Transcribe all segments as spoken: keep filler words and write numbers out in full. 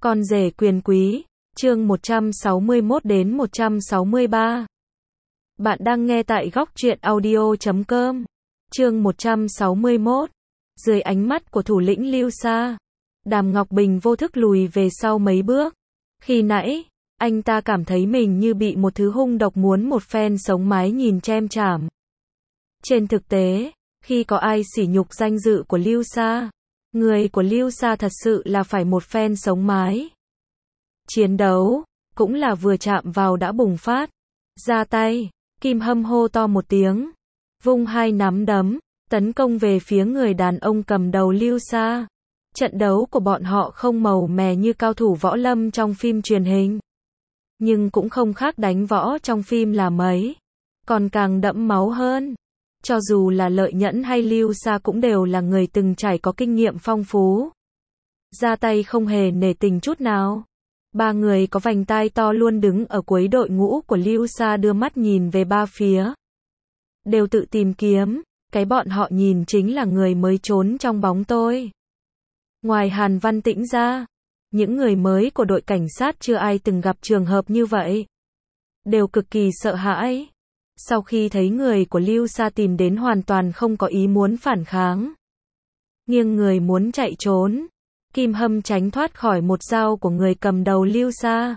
Con rể quyền quý, chương một trăm sáu mươi mốt đến một trăm sáu mươi ba. Bạn đang nghe tại góc truyện audio chấm com. Chương một trăm sáu mươi mốt. Dưới ánh mắt của thủ lĩnh Lưu Sa, Đàm Ngọc Bình vô thức lùi về sau mấy bước. Khi nãy, anh ta cảm thấy mình như bị một thứ hung độc muốn một phen sống mái nhìn chém chảm. Trên thực tế, khi có ai sỉ nhục danh dự của Lưu Sa, người của Lưu Sa thật sự là phải một phen sống mái. Chiến đấu, cũng là vừa chạm vào đã bùng phát. Ra tay, Kim Hâm hô to một tiếng, vung hai nắm đấm, tấn công về phía người đàn ông cầm đầu Lưu Sa. Trận đấu của bọn họ không màu mè như cao thủ võ lâm trong phim truyền hình, nhưng cũng không khác đánh võ trong phim là mấy, còn càng đẫm máu hơn. Cho dù là Lợi Nhẫn hay Lưu Sa cũng đều là người từng trải có kinh nghiệm phong phú. Ra tay không hề nể tình chút nào. Ba người có vành tai to luôn đứng ở cuối đội ngũ của Lưu Sa đưa mắt nhìn về ba phía. Đều tự tìm kiếm, cái bọn họ nhìn chính là người mới trốn trong bóng tối. Ngoài Hàn Văn Tĩnh ra, những người mới của đội cảnh sát chưa ai từng gặp trường hợp như vậy. Đều cực kỳ sợ hãi. Sau khi thấy người của Lưu Sa tìm đến hoàn toàn không có ý muốn phản kháng. Nghiêng người muốn chạy trốn, Kim Hâm tránh thoát khỏi một dao của người cầm đầu Lưu Sa.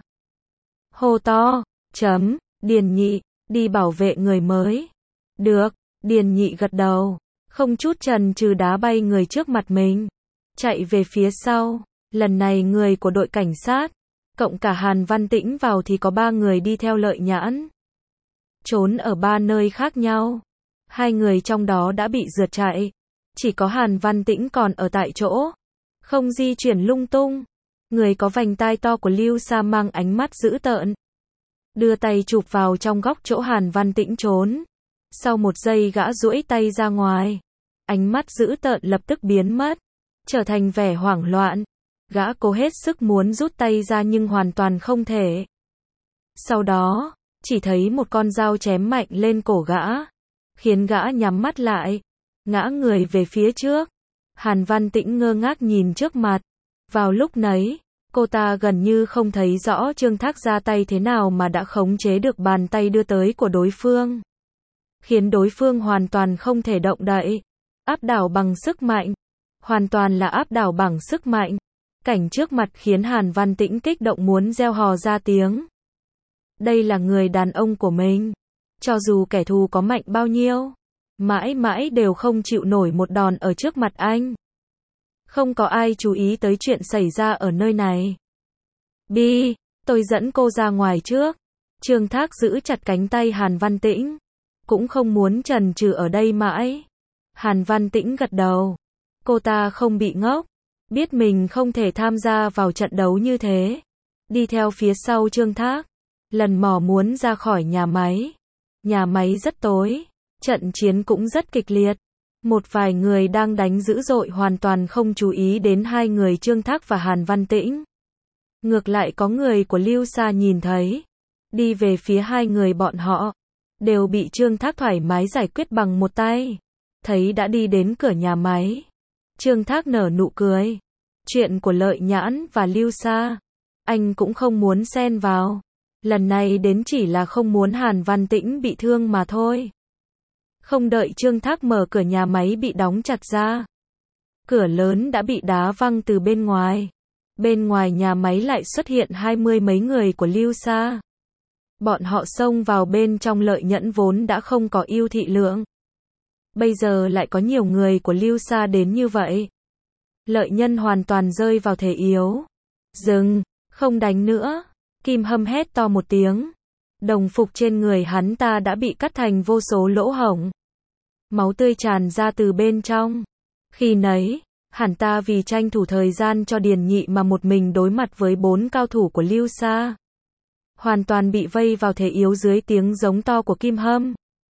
Hô to, chấm, Điền Nhị, đi bảo vệ người mới. Được, Điền Nhị gật đầu, không chút chần chừ đá bay người trước mặt mình. Chạy về phía sau, lần này người của đội cảnh sát, cộng cả Hàn Văn Tĩnh vào thì có ba người đi theo Lợi Nhãn. Trốn ở ba nơi khác nhau. Hai người trong đó đã bị rượt chạy. Chỉ có Hàn Văn Tĩnh còn ở tại chỗ, không di chuyển lung tung. Người có vành tai to của Lưu Sa mang ánh mắt dữ tợn, đưa tay chụp vào trong góc chỗ Hàn Văn Tĩnh trốn. Sau một giây gã duỗi tay ra ngoài. Ánh mắt dữ tợn lập tức biến mất, trở thành vẻ hoảng loạn. Gã cố hết sức muốn rút tay ra nhưng hoàn toàn không thể. Sau đó, chỉ thấy một con dao chém mạnh lên cổ gã, khiến gã nhắm mắt lại, ngã người về phía trước. Hàn Văn Tĩnh ngơ ngác nhìn trước mặt. Vào lúc nấy, cô ta gần như không thấy rõ Trương Thác ra tay thế nào mà đã khống chế được bàn tay đưa tới của đối phương, khiến đối phương hoàn toàn không thể động đậy. Áp đảo bằng sức mạnh, hoàn toàn là áp đảo bằng sức mạnh. Cảnh trước mặt khiến Hàn Văn Tĩnh kích động muốn reo hò ra tiếng. Đây là người đàn ông của mình. Cho dù kẻ thù có mạnh bao nhiêu, mãi mãi đều không chịu nổi một đòn ở trước mặt anh. Không có ai chú ý tới chuyện xảy ra ở nơi này. Bi, tôi dẫn cô ra ngoài trước. Trương Thác giữ chặt cánh tay Hàn Văn Tĩnh, cũng không muốn chần chừ ở đây mãi. Hàn Văn Tĩnh gật đầu. Cô ta không bị ngốc, biết mình không thể tham gia vào trận đấu như thế. Đi theo phía sau Trương Thác, lần mò muốn ra khỏi nhà máy. Nhà máy rất tối, trận chiến cũng rất kịch liệt. Một vài người đang đánh dữ dội hoàn toàn không chú ý đến hai người Trương Thác và Hàn Văn Tĩnh. Ngược lại có người của Lưu Sa nhìn thấy, đi về phía hai người bọn họ, đều bị Trương Thác thoải mái giải quyết bằng một tay. Thấy đã đi đến cửa nhà máy, Trương Thác nở nụ cười. Chuyện của Lợi Nhãn và Lưu Sa, anh cũng không muốn xen vào. Lần này đến chỉ là không muốn Hàn Văn Tĩnh bị thương mà thôi. Không đợi Trương Thác mở cửa nhà máy bị đóng chặt ra, cửa lớn đã bị đá văng từ bên ngoài. Bên ngoài nhà máy lại xuất hiện hai mươi mấy người của Lưu Sa. Bọn họ xông vào bên trong. Lợi Nhẫn vốn đã không có ưu thị lượng, bây giờ lại có nhiều người của Lưu Sa đến như vậy. Lợi Nhân hoàn toàn rơi vào thế yếu. Dừng, không đánh nữa. Kim Hâm hét to một tiếng. Đồng phục trên người hắn ta đã bị cắt thành vô số lỗ hổng, máu tươi tràn ra từ bên trong. Khi nấy, hắn ta vì tranh thủ thời gian cho Điền Nhị mà một mình đối mặt với bốn cao thủ của Lưu Sa, hoàn toàn bị vây vào thế yếu dưới tiếng giống to của Kim Hâm.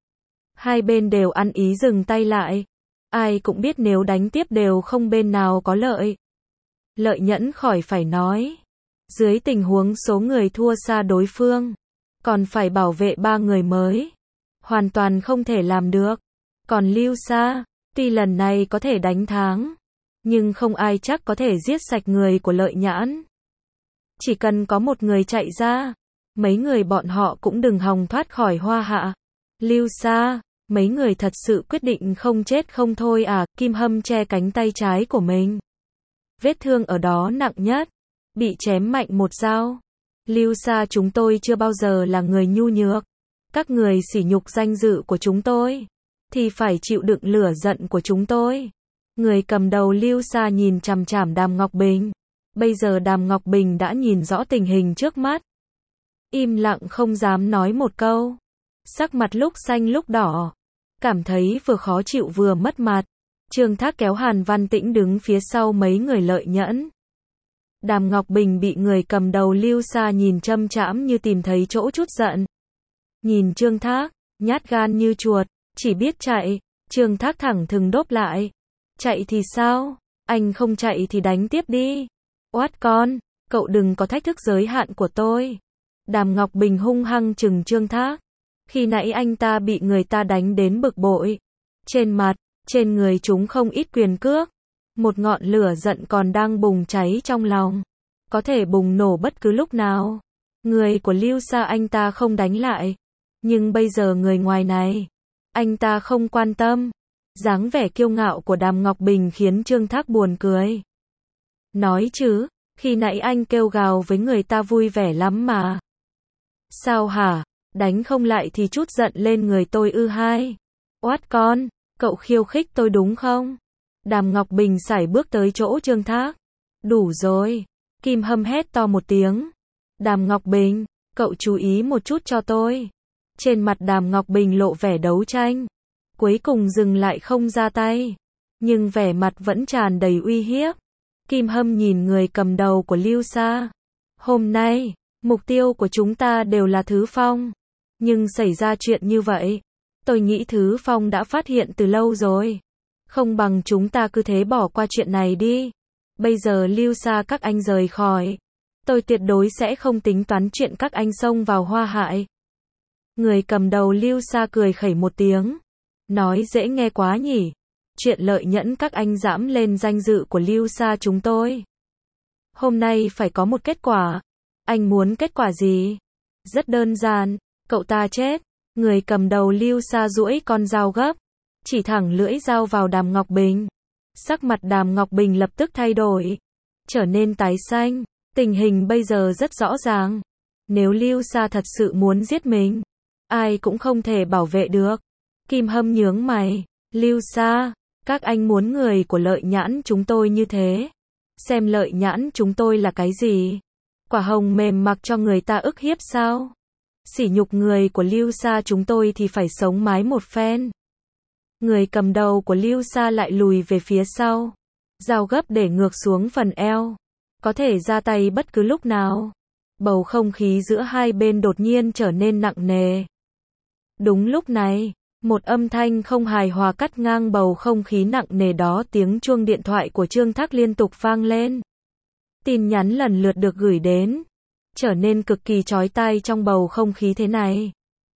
Hai bên đều ăn ý dừng tay lại. Ai cũng biết nếu đánh tiếp đều không bên nào có lợi. Lợi Nhẫn khỏi phải nói. Dưới tình huống số người thua xa đối phương, còn phải bảo vệ ba người mới, hoàn toàn không thể làm được. Còn Lưu Sa, tuy lần này có thể đánh thắng, nhưng không ai chắc có thể giết sạch người của Lợi Nhãn. Chỉ cần có một người chạy ra, mấy người bọn họ cũng đừng hòng thoát khỏi Hoa Hạ. Lưu Sa, mấy người thật sự quyết định không chết không thôi à? Kim Hâm che cánh tay trái của mình. Vết thương ở đó nặng nhất, bị chém mạnh một dao. Lưu Sa, chúng tôi chưa bao giờ là người nhu nhược. Các người sỉ nhục danh dự của chúng tôi, thì phải chịu đựng lửa giận của chúng tôi. Người cầm đầu Lưu Sa nhìn chằm chằm Đàm Ngọc Bình. Bây giờ Đàm Ngọc Bình đã nhìn rõ tình hình trước mắt. Im lặng không dám nói một câu. Sắc mặt lúc xanh lúc đỏ. Cảm thấy vừa khó chịu vừa mất mặt. Trương Thác kéo Hàn Văn Tĩnh đứng phía sau mấy người Lợi Nhẫn. Đàm Ngọc Bình bị người cầm đầu Lưu Sa nhìn chăm chãm như tìm thấy chỗ chút giận. Nhìn Trương Thác, nhát gan như chuột, chỉ biết chạy. Trương Thác thẳng thừng đốp lại. Chạy thì sao? Anh không chạy thì đánh tiếp đi. Oát con, cậu đừng có thách thức giới hạn của tôi. Đàm Ngọc Bình hung hăng trừng Trương Thác. Khi nãy anh ta bị người ta đánh đến bực bội. Trên mặt, trên người chúng không ít quyền cước. Một ngọn lửa giận còn đang bùng cháy trong lòng. Có thể bùng nổ bất cứ lúc nào. Người của Lưu Sa anh ta không đánh lại. Nhưng bây giờ người ngoài này, anh ta không quan tâm. Dáng vẻ kiêu ngạo của Đàm Ngọc Bình khiến Trương Thác buồn cười. Nói chứ, khi nãy anh kêu gào với người ta vui vẻ lắm mà. Sao hả? Đánh không lại thì chút giận lên người tôi ư hai. Oát con, cậu khiêu khích tôi đúng không? Đàm Ngọc Bình sải bước tới chỗ Trương Thác. Đủ rồi. Kim Hâm hét to một tiếng. Đàm Ngọc Bình, cậu chú ý một chút cho tôi. Trên mặt Đàm Ngọc Bình lộ vẻ đấu tranh. Cuối cùng dừng lại không ra tay. Nhưng vẻ mặt vẫn tràn đầy uy hiếp. Kim Hâm nhìn người cầm đầu của Lưu Sa. Hôm nay, mục tiêu của chúng ta đều là Thứ Phong. Nhưng xảy ra chuyện như vậy, tôi nghĩ Thứ Phong đã phát hiện từ lâu rồi. Không bằng chúng ta cứ thế bỏ qua chuyện này đi. Bây giờ Lưu Sa các anh rời khỏi. Tôi tuyệt đối sẽ không tính toán chuyện các anh xông vào Hoa Hạ. Người cầm đầu Lưu Sa cười khẩy một tiếng. Nói dễ nghe quá nhỉ. Chuyện Lợi Nhẫn các anh dẫm lên danh dự của Lưu Sa chúng tôi. Hôm nay phải có một kết quả. Anh muốn kết quả gì? Rất đơn giản, cậu ta chết. Người cầm đầu Lưu Sa duỗi con dao gấp, chỉ thẳng lưỡi dao vào Đàm Ngọc Bình. Sắc mặt Đàm Ngọc Bình lập tức thay đổi, trở nên tái xanh. Tình hình bây giờ rất rõ ràng. Nếu Lưu Sa thật sự muốn giết mình, ai cũng không thể bảo vệ được. Kim Hâm nhướng mày. Lưu Sa, các anh muốn người của Lợi Nhãn chúng tôi như thế. Xem Lợi Nhãn chúng tôi là cái gì? Quả hồng mềm mặc cho người ta ức hiếp sao? Sỉ nhục người của Lưu Sa chúng tôi thì phải sống mái một phen. Người cầm đầu của Lưu Sa lại lùi về phía sau. Dao gấp để ngược xuống phần eo. Có thể ra tay bất cứ lúc nào. Bầu không khí giữa hai bên đột nhiên trở nên nặng nề. Đúng lúc này, một âm thanh không hài hòa cắt ngang bầu không khí nặng nề đó. Tiếng chuông điện thoại của Trương Thác liên tục vang lên. Tin nhắn lần lượt được gửi đến, trở nên cực kỳ chói tai trong bầu không khí thế này.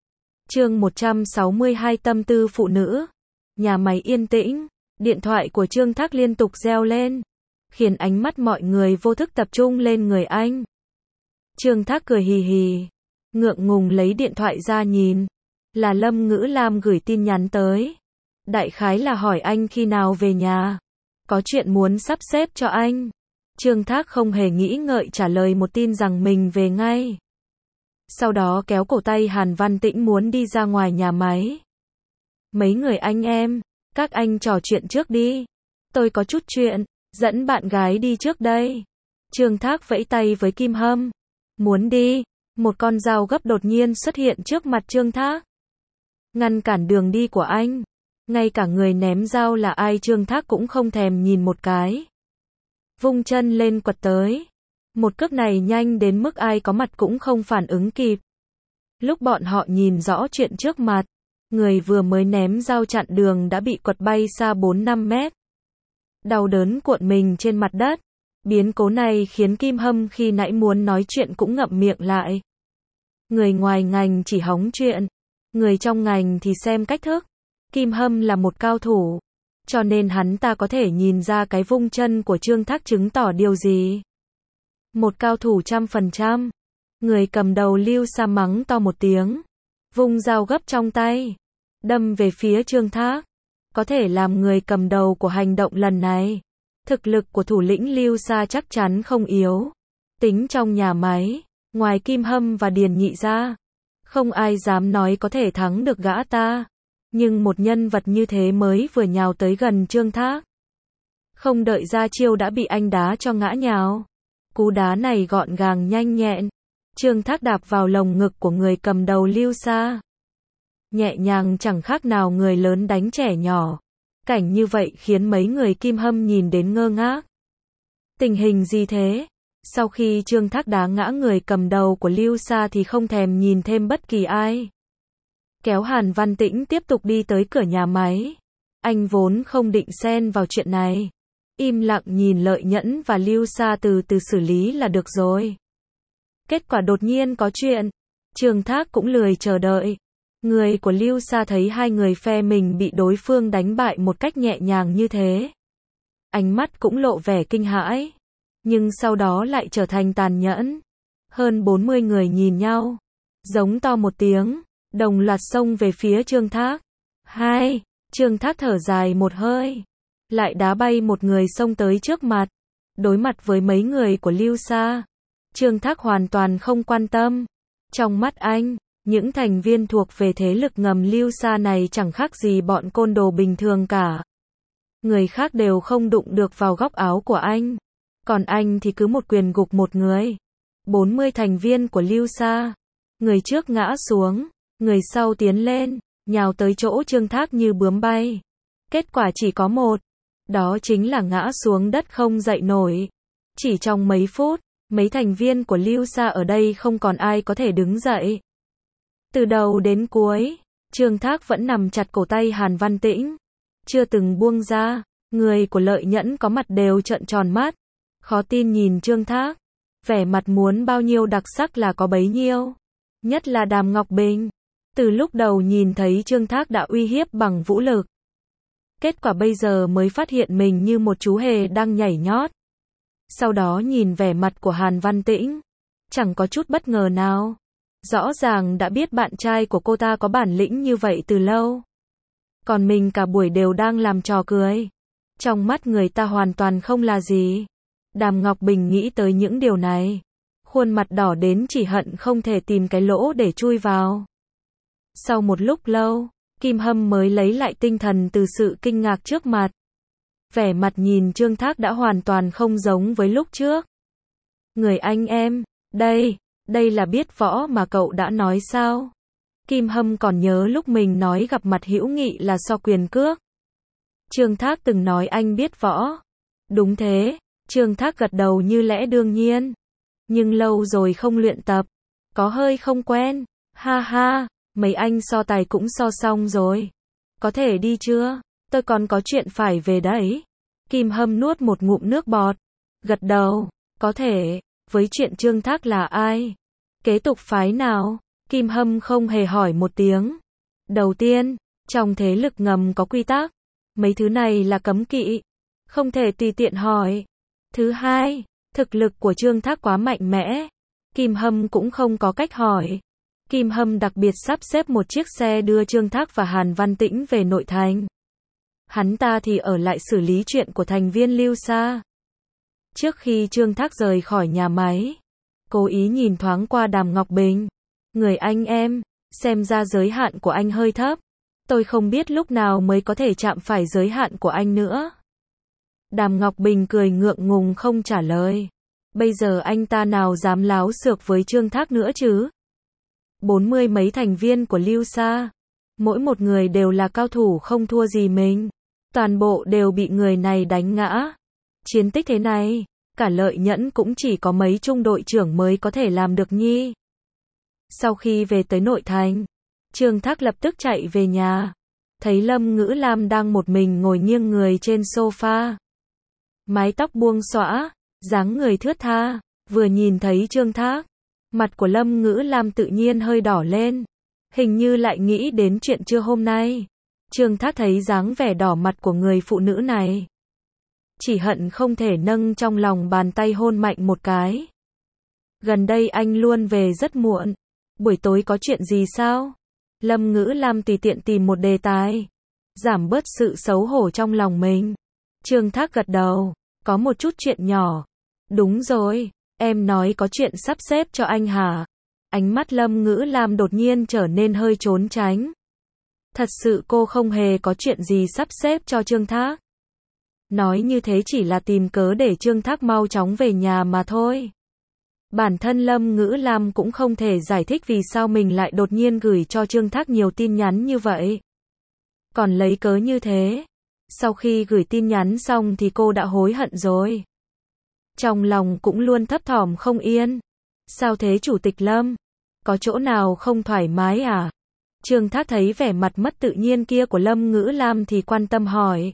Chương một trăm sáu mươi hai Tâm tư phụ nữ. Nhà máy yên tĩnh, điện thoại của Trương Thác liên tục reo lên, khiến ánh mắt mọi người vô thức tập trung lên người anh. Trương Thác cười hì hì, ngượng ngùng lấy điện thoại ra nhìn, là Lâm Ngữ Lam gửi tin nhắn tới. Đại khái là hỏi anh khi nào về nhà, có chuyện muốn sắp xếp cho anh. Trương Thác không hề nghĩ ngợi trả lời một tin rằng mình về ngay. Sau đó kéo cổ tay Hàn Văn Tĩnh muốn đi ra ngoài nhà máy. Mấy người anh em, các anh trò chuyện trước đi. Tôi có chút chuyện, dẫn bạn gái đi trước đây. Trương Thác vẫy tay với Kim Hâm. Muốn đi, một con dao gấp đột nhiên xuất hiện trước mặt Trương Thác. Ngăn cản đường đi của anh. Ngay cả người ném dao là ai Trương Thác cũng không thèm nhìn một cái. Vung chân lên quật tới. Một cước này nhanh đến mức ai có mặt cũng không phản ứng kịp. Lúc bọn họ nhìn rõ chuyện trước mặt, người vừa mới ném dao chặn đường đã bị quật bay xa bốn năm mét. Đau đớn cuộn mình trên mặt đất. Biến cố này khiến Kim Hâm khi nãy muốn nói chuyện cũng ngậm miệng lại. Người ngoài ngành chỉ hóng chuyện, người trong ngành thì xem cách thức. Kim Hâm là một cao thủ, cho nên hắn ta có thể nhìn ra cái vung chân của Trương Thác chứng tỏ điều gì. Một cao thủ trăm phần trăm. Người cầm đầu Lưu Sa mắng to một tiếng, vung dao gấp trong tay, đâm về phía Trương Thác. Có thể làm người cầm đầu của hành động lần này. Thực lực của thủ lĩnh Lưu Sa chắc chắn không yếu. Tính trong nhà máy, ngoài Kim Hâm và Điền Nhị ra, không ai dám nói có thể thắng được gã ta. Nhưng một nhân vật như thế mới vừa nhào tới gần Trương Thác, không đợi ra chiêu đã bị anh đá cho ngã nhào. Cú đá này gọn gàng nhanh nhẹn. Trương Thác đạp vào lồng ngực của người cầm đầu Lưu Sa. Nhẹ nhàng chẳng khác nào người lớn đánh trẻ nhỏ. Cảnh như vậy khiến mấy người Kim Hâm nhìn đến ngơ ngác. Tình hình gì thế? Sau khi Trương Thác đá ngã người cầm đầu của Lưu Sa thì không thèm nhìn thêm bất kỳ ai. Kéo Hàn Văn Tĩnh tiếp tục đi tới cửa nhà máy. Anh vốn không định xen vào chuyện này. Im lặng nhìn Lợi Nhẫn và Lưu Sa từ từ xử lý là được rồi. Kết quả đột nhiên có chuyện. Trương Thác cũng lười chờ đợi. Người của Lưu Sa thấy hai người phe mình bị đối phương đánh bại một cách nhẹ nhàng như thế. Ánh mắt cũng lộ vẻ kinh hãi. Nhưng sau đó lại trở thành tàn nhẫn. Hơn bốn mươi người nhìn nhau. Giống to một tiếng. Đồng loạt xông về phía Trương Thác. Hai. Trương Thác thở dài một hơi. Lại đá bay một người xông tới trước mặt. Đối mặt với mấy người của Lưu Sa, Trương Thác hoàn toàn không quan tâm. Trong mắt anh, những thành viên thuộc về thế lực ngầm Lưu Sa này chẳng khác gì bọn côn đồ bình thường cả. Người khác đều không đụng được vào góc áo của anh. Còn anh thì cứ một quyền gục một người. bốn mươi thành viên của Lưu Sa. Người trước ngã xuống, người sau tiến lên, nhào tới chỗ Trương Thác như bướm bay. Kết quả chỉ có một. Đó chính là ngã xuống đất không dậy nổi. Chỉ trong mấy phút, mấy thành viên của Lưu Sa ở đây không còn ai có thể đứng dậy. Từ đầu đến cuối, Trương Thác vẫn nằm chặt cổ tay Hàn Văn Tĩnh. Chưa từng buông ra. Người của Lợi Nhẫn có mặt đều trợn tròn mắt. Khó tin nhìn Trương Thác. Vẻ mặt muốn bao nhiêu đặc sắc là có bấy nhiêu. Nhất là Đàm Ngọc Bình. Từ lúc đầu nhìn thấy Trương Thác đã uy hiếp bằng vũ lực. Kết quả bây giờ mới phát hiện mình như một chú hề đang nhảy nhót. Sau đó nhìn vẻ mặt của Hàn Văn Tĩnh. Chẳng có chút bất ngờ nào. Rõ ràng đã biết bạn trai của cô ta có bản lĩnh như vậy từ lâu. Còn mình cả buổi đều đang làm trò cười. Trong mắt người ta hoàn toàn không là gì. Đàm Ngọc Bình nghĩ tới những điều này. Khuôn mặt đỏ đến chỉ hận không thể tìm cái lỗ để chui vào. Sau một lúc lâu, Kim Hâm mới lấy lại tinh thần từ sự kinh ngạc trước mặt. Vẻ mặt nhìn Trương Thác đã hoàn toàn không giống với lúc trước. Người anh em, đây, đây là biết võ mà cậu đã nói sao? Kim Hâm còn nhớ lúc mình nói gặp mặt hữu nghị là so quyền cước. Trương Thác từng nói anh biết võ. Đúng thế, Trương Thác gật đầu như lẽ đương nhiên. Nhưng lâu rồi không luyện tập, có hơi không quen. Ha ha, mấy anh so tài cũng so xong rồi. Có thể đi chưa? Tôi còn có chuyện phải về đấy. Kim Hâm nuốt một ngụm nước bọt. Gật đầu, có thể. Với chuyện Trương Thác là ai? Kế tục phái nào? Kim Hâm không hề hỏi một tiếng. Đầu tiên, trong thế lực ngầm có quy tắc. Mấy thứ này là cấm kỵ. Không thể tùy tiện hỏi. Thứ hai, thực lực của Trương Thác quá mạnh mẽ. Kim Hâm cũng không có cách hỏi. Kim Hâm đặc biệt sắp xếp một chiếc xe đưa Trương Thác và Hàn Văn Tĩnh về nội thành. Hắn ta thì ở lại xử lý chuyện của thành viên Lưu Sa. Trước khi Trương Thác rời khỏi nhà máy, cố ý nhìn thoáng qua Đàm Ngọc Bình. Người anh em, xem ra giới hạn của anh hơi thấp. Tôi không biết lúc nào mới có thể chạm phải giới hạn của anh nữa. Đàm Ngọc Bình cười ngượng ngùng không trả lời. Bây giờ anh ta nào dám láo xược với Trương Thác nữa chứ? Bốn mươi mấy thành viên của Lưu Sa, mỗi một người đều là cao thủ không thua gì mình. Toàn bộ đều bị người này đánh ngã. Chiến tích thế này, cả Lợi Nhẫn cũng chỉ có mấy trung đội trưởng mới có thể làm được nhi. Sau khi về tới nội thành, Trương Thác lập tức chạy về nhà. Thấy Lâm Ngữ Lam đang một mình ngồi nghiêng người trên sofa. Mái tóc buông xõa, dáng người thướt tha. Vừa nhìn thấy Trương Thác, mặt của Lâm Ngữ Lam tự nhiên hơi đỏ lên. Hình như lại nghĩ đến chuyện trưa hôm nay. Trương Thác thấy dáng vẻ đỏ mặt của người phụ nữ này. Chỉ hận không thể nâng trong lòng bàn tay hôn mạnh một cái. Gần đây anh luôn về rất muộn. Buổi tối có chuyện gì sao? Lâm Ngữ Lam tùy tiện tìm một đề tài. Giảm bớt sự xấu hổ trong lòng mình. Trương Thác gật đầu. Có một chút chuyện nhỏ. Đúng rồi. Em nói có chuyện sắp xếp cho anh hả? Ánh mắt Lâm Ngữ Lam đột nhiên trở nên hơi trốn tránh. Thật sự cô không hề có chuyện gì sắp xếp cho Trương Thác. Nói như thế chỉ là tìm cớ để Trương Thác mau chóng về nhà mà thôi. Bản thân Lâm Ngữ Lam cũng không thể giải thích vì sao mình lại đột nhiên gửi cho Trương Thác nhiều tin nhắn như vậy. Còn lấy cớ như thế. Sau khi gửi tin nhắn xong thì cô đã hối hận rồi. Trong lòng cũng luôn thấp thỏm không yên. Sao thế Chủ tịch Lâm? Có chỗ nào không thoải mái à? Trương Thác thấy vẻ mặt mất tự nhiên kia của Lâm Ngữ Lam thì quan tâm hỏi.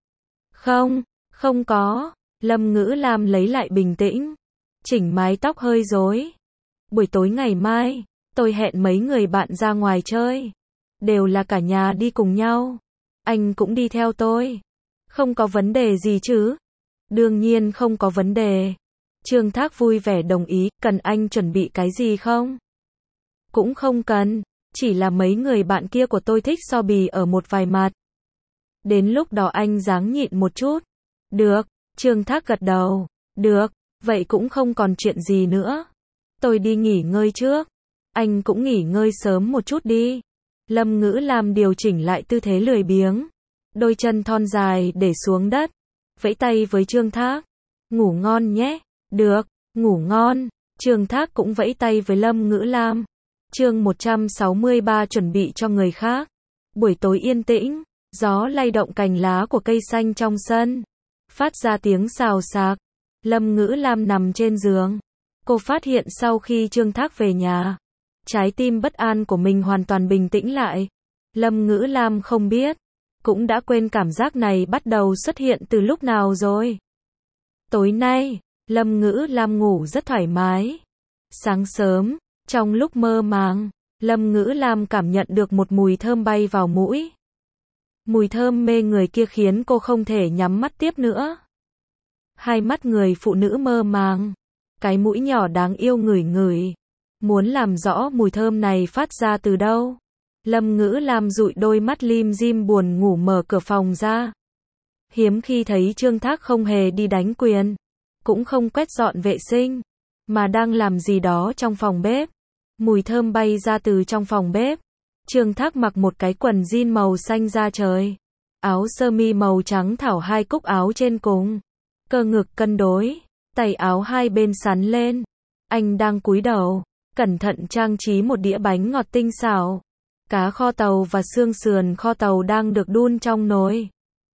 Không, không có. Lâm Ngữ Lam lấy lại bình tĩnh. Chỉnh mái tóc hơi rối. Buổi tối ngày mai, tôi hẹn mấy người bạn ra ngoài chơi. Đều là cả nhà đi cùng nhau. Anh cũng đi theo tôi. Không có vấn đề gì chứ? Đương nhiên không có vấn đề. Trương Thác vui vẻ đồng ý. Cần anh chuẩn bị cái gì không? Cũng không cần. Chỉ là mấy người bạn kia của tôi thích so bì ở một vài mặt. Đến lúc đó anh ráng nhịn một chút. Được. Trương Thác gật đầu. Được. Vậy cũng không còn chuyện gì nữa. Tôi đi nghỉ ngơi trước. Anh cũng nghỉ ngơi sớm một chút đi. Lâm Ngữ Lam điều chỉnh lại tư thế lười biếng. Đôi chân thon dài để xuống đất. Vẫy tay với Trương Thác. Ngủ ngon nhé. Được. Ngủ ngon. Trương Thác cũng vẫy tay với Lâm Ngữ Lam. Chương một trăm sáu mươi ba chuẩn bị cho người khác. Buổi tối yên tĩnh. Gió lay động cành lá của cây xanh trong sân. Phát ra tiếng xào xạc. Lâm Ngữ Lam nằm trên giường. Cô phát hiện sau khi Trương Thác về nhà, trái tim bất an của mình hoàn toàn bình tĩnh lại. Lâm Ngữ Lam không biết, cũng đã quên cảm giác này bắt đầu xuất hiện từ lúc nào rồi. Tối nay, Lâm Ngữ Lam ngủ rất thoải mái. Sáng sớm, trong lúc mơ màng, Lâm Ngữ Lam cảm nhận được một mùi thơm bay vào mũi. Mùi thơm mê người kia khiến cô không thể nhắm mắt tiếp nữa. Hai mắt người phụ nữ mơ màng. Cái mũi nhỏ đáng yêu ngửi ngửi. Muốn làm rõ mùi thơm này phát ra từ đâu. Lâm Ngữ Lam dụi đôi mắt lim dim buồn ngủ mở cửa phòng ra. Hiếm khi thấy Trương Thác không hề đi đánh quyền. Cũng không quét dọn vệ sinh. Mà đang làm gì đó trong phòng bếp. Mùi thơm bay ra từ trong phòng bếp. Trương Thác mặc một cái quần jean màu xanh da trời. Áo sơ mi màu trắng thảo hai cúc áo trên cùng. Cơ ngực cân đối, tay áo hai bên sắn lên. Anh đang cúi đầu, cẩn thận trang trí một đĩa bánh ngọt tinh xảo. Cá kho tàu và xương sườn kho tàu đang được đun trong nồi.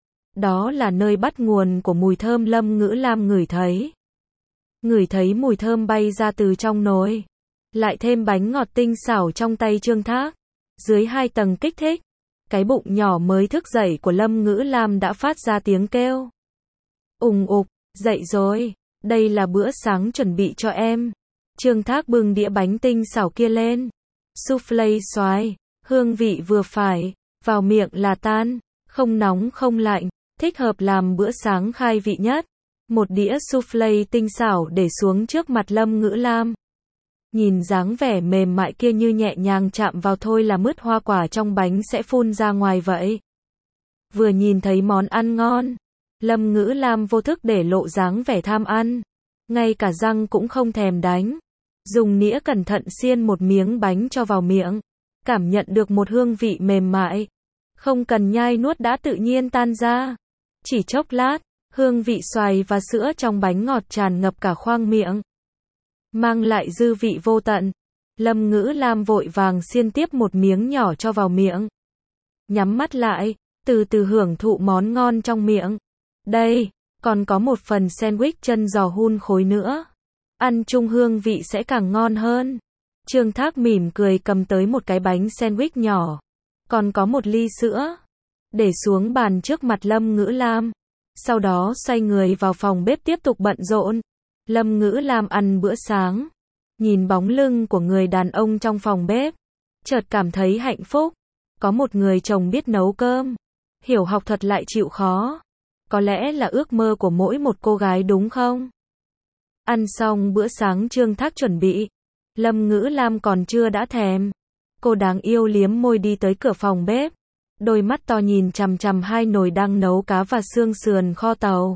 Đó là nơi bắt nguồn của mùi thơm Lâm Ngữ Lam ngửi thấy. Ngửi thấy mùi thơm bay ra từ trong nồi. Lại thêm bánh ngọt tinh xảo trong tay Trương Thác. Dưới hai tầng kích thích, cái bụng nhỏ mới thức dậy của Lâm Ngữ Lam đã phát ra tiếng kêu. Ùng ục, dậy rồi, đây là bữa sáng chuẩn bị cho em. Trương Thác bưng đĩa bánh tinh xảo kia lên. Soufflé xoài, hương vị vừa phải, vào miệng là tan, không nóng không lạnh, thích hợp làm bữa sáng khai vị nhất. Một đĩa soufflé tinh xảo để xuống trước mặt Lâm Ngữ Lam. Nhìn dáng vẻ mềm mại kia như nhẹ nhàng chạm vào thôi là mứt hoa quả trong bánh sẽ phun ra ngoài vậy. Vừa nhìn thấy món ăn ngon, Lâm Ngữ Lam vô thức để lộ dáng vẻ tham ăn. Ngay cả răng cũng không thèm đánh. Dùng nĩa cẩn thận xiên một miếng bánh cho vào miệng. Cảm nhận được một hương vị mềm mại. Không cần nhai nuốt đã tự nhiên tan ra. Chỉ chốc lát, hương vị xoài và sữa trong bánh ngọt tràn ngập cả khoang miệng. Mang lại dư vị vô tận. Lâm Ngữ Lam vội vàng xiên tiếp một miếng nhỏ cho vào miệng. Nhắm mắt lại, từ từ hưởng thụ món ngon trong miệng. Đây, còn có một phần sandwich chân giò hun khối nữa. Ăn chung hương vị sẽ càng ngon hơn. Trương Thác mỉm cười cầm tới một cái bánh sandwich nhỏ. Còn có một ly sữa. Để xuống bàn trước mặt Lâm Ngữ Lam. Sau đó xoay người vào phòng bếp tiếp tục bận rộn. Lâm Ngữ Lam ăn bữa sáng. Nhìn bóng lưng của người đàn ông trong phòng bếp. Chợt cảm thấy hạnh phúc. Có một người chồng biết nấu cơm. Hiểu học thuật lại chịu khó. Có lẽ là ước mơ của mỗi một cô gái đúng không? Ăn xong bữa sáng Trương Thác chuẩn bị, Lâm Ngữ Lam còn chưa đã thèm. Cô đáng yêu liếm môi đi tới cửa phòng bếp, đôi mắt to nhìn chằm chằm hai nồi đang nấu cá và xương sườn kho tàu.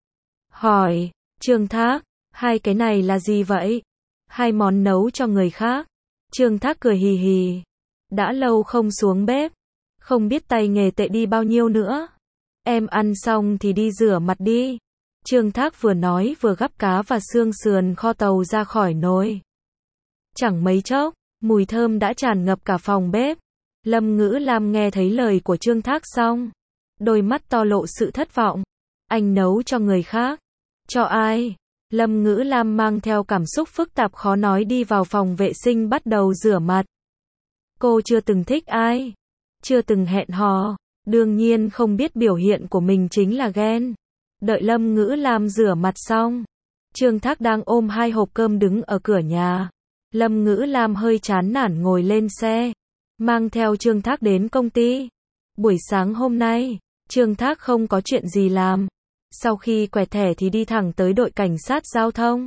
Hỏi, Trương Thác, hai cái này là gì vậy? Hai món nấu cho người khác. Trương Thác cười hì hì. Đã lâu không xuống bếp, không biết tay nghề tệ đi bao nhiêu nữa. Em ăn xong thì đi rửa mặt đi. Trương Thác vừa nói vừa gắp cá và xương sườn kho tàu ra khỏi nồi. Chẳng mấy chốc, mùi thơm đã tràn ngập cả phòng bếp. Lâm Ngữ Lam nghe thấy lời của Trương Thác xong, đôi mắt to lộ sự thất vọng. Anh nấu cho người khác? Cho ai? Lâm Ngữ Lam mang theo cảm xúc phức tạp khó nói đi vào phòng vệ sinh bắt đầu rửa mặt. Cô chưa từng thích ai, chưa từng hẹn hò, đương nhiên không biết biểu hiện của mình chính là ghen. Đợi Lâm Ngữ Lam rửa mặt xong, Trương Thác đang ôm hai hộp cơm đứng ở cửa nhà. Lâm Ngữ Lam hơi chán nản ngồi lên xe, mang theo Trương Thác đến công ty. Buổi sáng hôm nay, Trương Thác không có chuyện gì làm. Sau khi quẹt thẻ thì đi thẳng tới đội cảnh sát giao thông.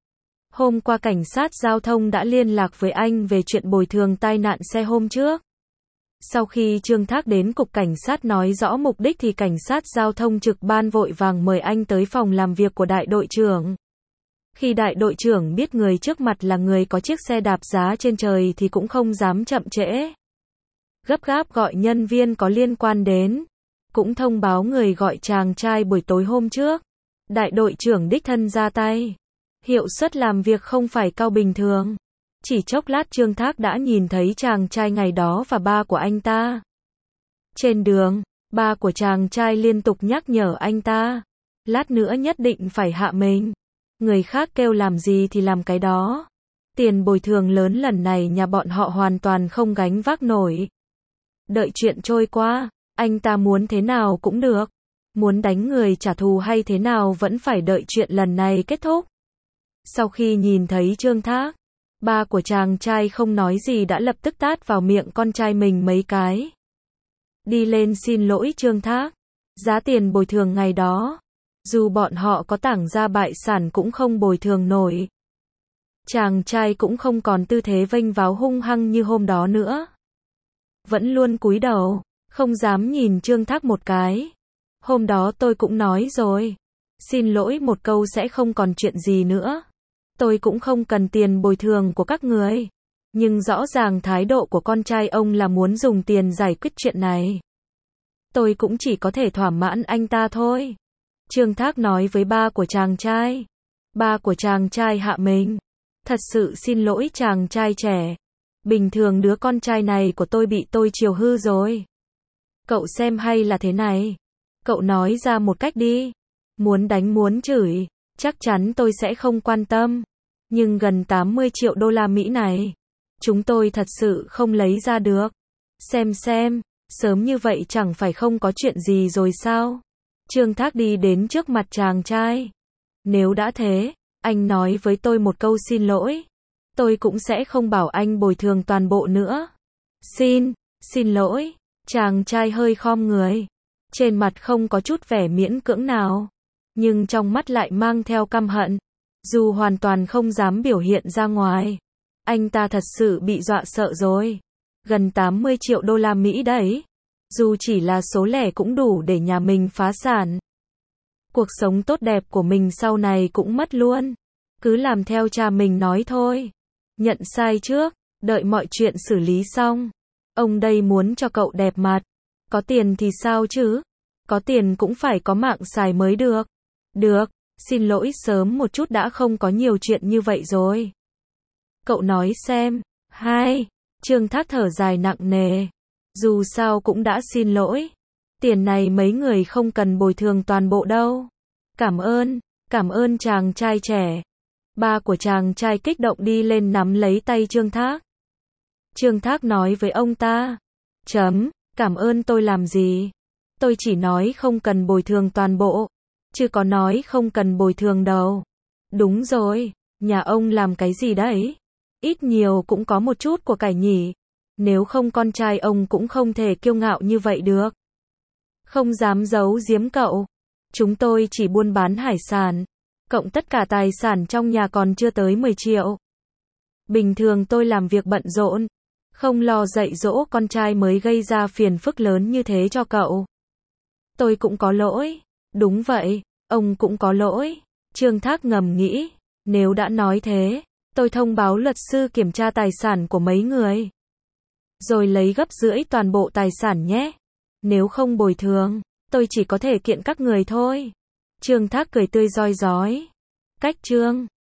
Hôm qua cảnh sát giao thông đã liên lạc với anh về chuyện bồi thường tai nạn xe hôm trước. Sau khi Trương Thác đến cục cảnh sát nói rõ mục đích thì cảnh sát giao thông trực ban vội vàng mời anh tới phòng làm việc của đại đội trưởng. Khi đại đội trưởng biết người trước mặt là người có chiếc xe đạp giá trên trời thì cũng không dám chậm trễ. Gấp gáp gọi nhân viên có liên quan đến, cũng thông báo người gọi chàng trai buổi tối hôm trước. Đại đội trưởng đích thân ra tay. Hiệu suất làm việc không phải cao bình thường. Chỉ chốc lát Trương Thác đã nhìn thấy chàng trai ngày đó và ba của anh ta. Trên đường, ba của chàng trai liên tục nhắc nhở anh ta. Lát nữa nhất định phải hạ mình. Người khác kêu làm gì thì làm cái đó. Tiền bồi thường lớn lần này nhà bọn họ hoàn toàn không gánh vác nổi. Đợi chuyện trôi qua, anh ta muốn thế nào cũng được. Muốn đánh người trả thù hay thế nào vẫn phải đợi chuyện lần này kết thúc. Sau khi nhìn thấy Trương Thác, ba của chàng trai không nói gì đã lập tức tát vào miệng con trai mình mấy cái. Đi lên xin lỗi Trương Thác. Giá tiền bồi thường ngày đó, dù bọn họ có tảng gia bại sản cũng không bồi thường nổi. Chàng trai cũng không còn tư thế vênh váo hung hăng như hôm đó nữa. Vẫn luôn cúi đầu, không dám nhìn Trương Thác một cái. Hôm đó tôi cũng nói rồi. Xin lỗi một câu sẽ không còn chuyện gì nữa. Tôi cũng không cần tiền bồi thường của các người. Nhưng rõ ràng thái độ của con trai ông là muốn dùng tiền giải quyết chuyện này. Tôi cũng chỉ có thể thỏa mãn anh ta thôi. Trương Thác nói với ba của chàng trai. Ba của chàng trai hạ mình. Thật sự xin lỗi chàng trai trẻ. Bình thường đứa con trai này của tôi bị tôi chiều hư rồi. Cậu xem hay là thế này. Cậu nói ra một cách đi. Muốn đánh muốn chửi, chắc chắn tôi sẽ không quan tâm. Nhưng gần tám mươi triệu đô la Mỹ này, chúng tôi thật sự không lấy ra được. Xem xem, sớm như vậy chẳng phải không có chuyện gì rồi sao? Trương Thác đi đến trước mặt chàng trai. Nếu đã thế, anh nói với tôi một câu xin lỗi. Tôi cũng sẽ không bảo anh bồi thường toàn bộ nữa. Xin, xin lỗi. Chàng trai hơi khom người. Trên mặt không có chút vẻ miễn cưỡng nào. Nhưng trong mắt lại mang theo căm hận. Dù hoàn toàn không dám biểu hiện ra ngoài. Anh ta thật sự bị dọa sợ rồi. Gần tám mươi triệu đô la Mỹ đấy. Dù chỉ là số lẻ cũng đủ để nhà mình phá sản. Cuộc sống tốt đẹp của mình sau này cũng mất luôn. Cứ làm theo cha mình nói thôi. Nhận sai trước, đợi mọi chuyện xử lý xong. Ông đây muốn cho cậu đẹp mặt. Có tiền thì sao chứ? Có tiền cũng phải có mạng xài mới được. Được, xin lỗi sớm một chút đã không có nhiều chuyện như vậy rồi. Cậu nói xem. Hai, Trương Thác thở dài nặng nề. Dù sao cũng đã xin lỗi. Tiền này mấy người không cần bồi thường toàn bộ đâu. Cảm ơn, cảm ơn chàng trai trẻ. Ba của chàng trai kích động đi lên nắm lấy tay Trương Thác. Trương Thác nói với ông ta. Chấm, cảm ơn tôi làm gì? Tôi chỉ nói không cần bồi thường toàn bộ. Chứ có nói không cần bồi thường đâu. Đúng rồi, nhà ông làm cái gì đấy? Ít nhiều cũng có một chút của cải nhỉ. Nếu không con trai ông cũng không thể kiêu ngạo như vậy được. Không dám giấu giếm cậu. Chúng tôi chỉ buôn bán hải sản. Cộng tất cả tài sản trong nhà còn chưa tới mười triệu. Bình thường tôi làm việc bận rộn, không lo dạy dỗ con trai mới gây ra phiền phức lớn như thế cho cậu. Tôi cũng có lỗi. Đúng vậy, ông cũng có lỗi. Trương Thác ngầm nghĩ, nếu đã nói thế, tôi thông báo luật sư kiểm tra tài sản của mấy người. Rồi lấy gấp rưỡi toàn bộ tài sản nhé. Nếu không bồi thường, tôi chỉ có thể kiện các người thôi. Trương Thác cười tươi rói rói. Cách Trương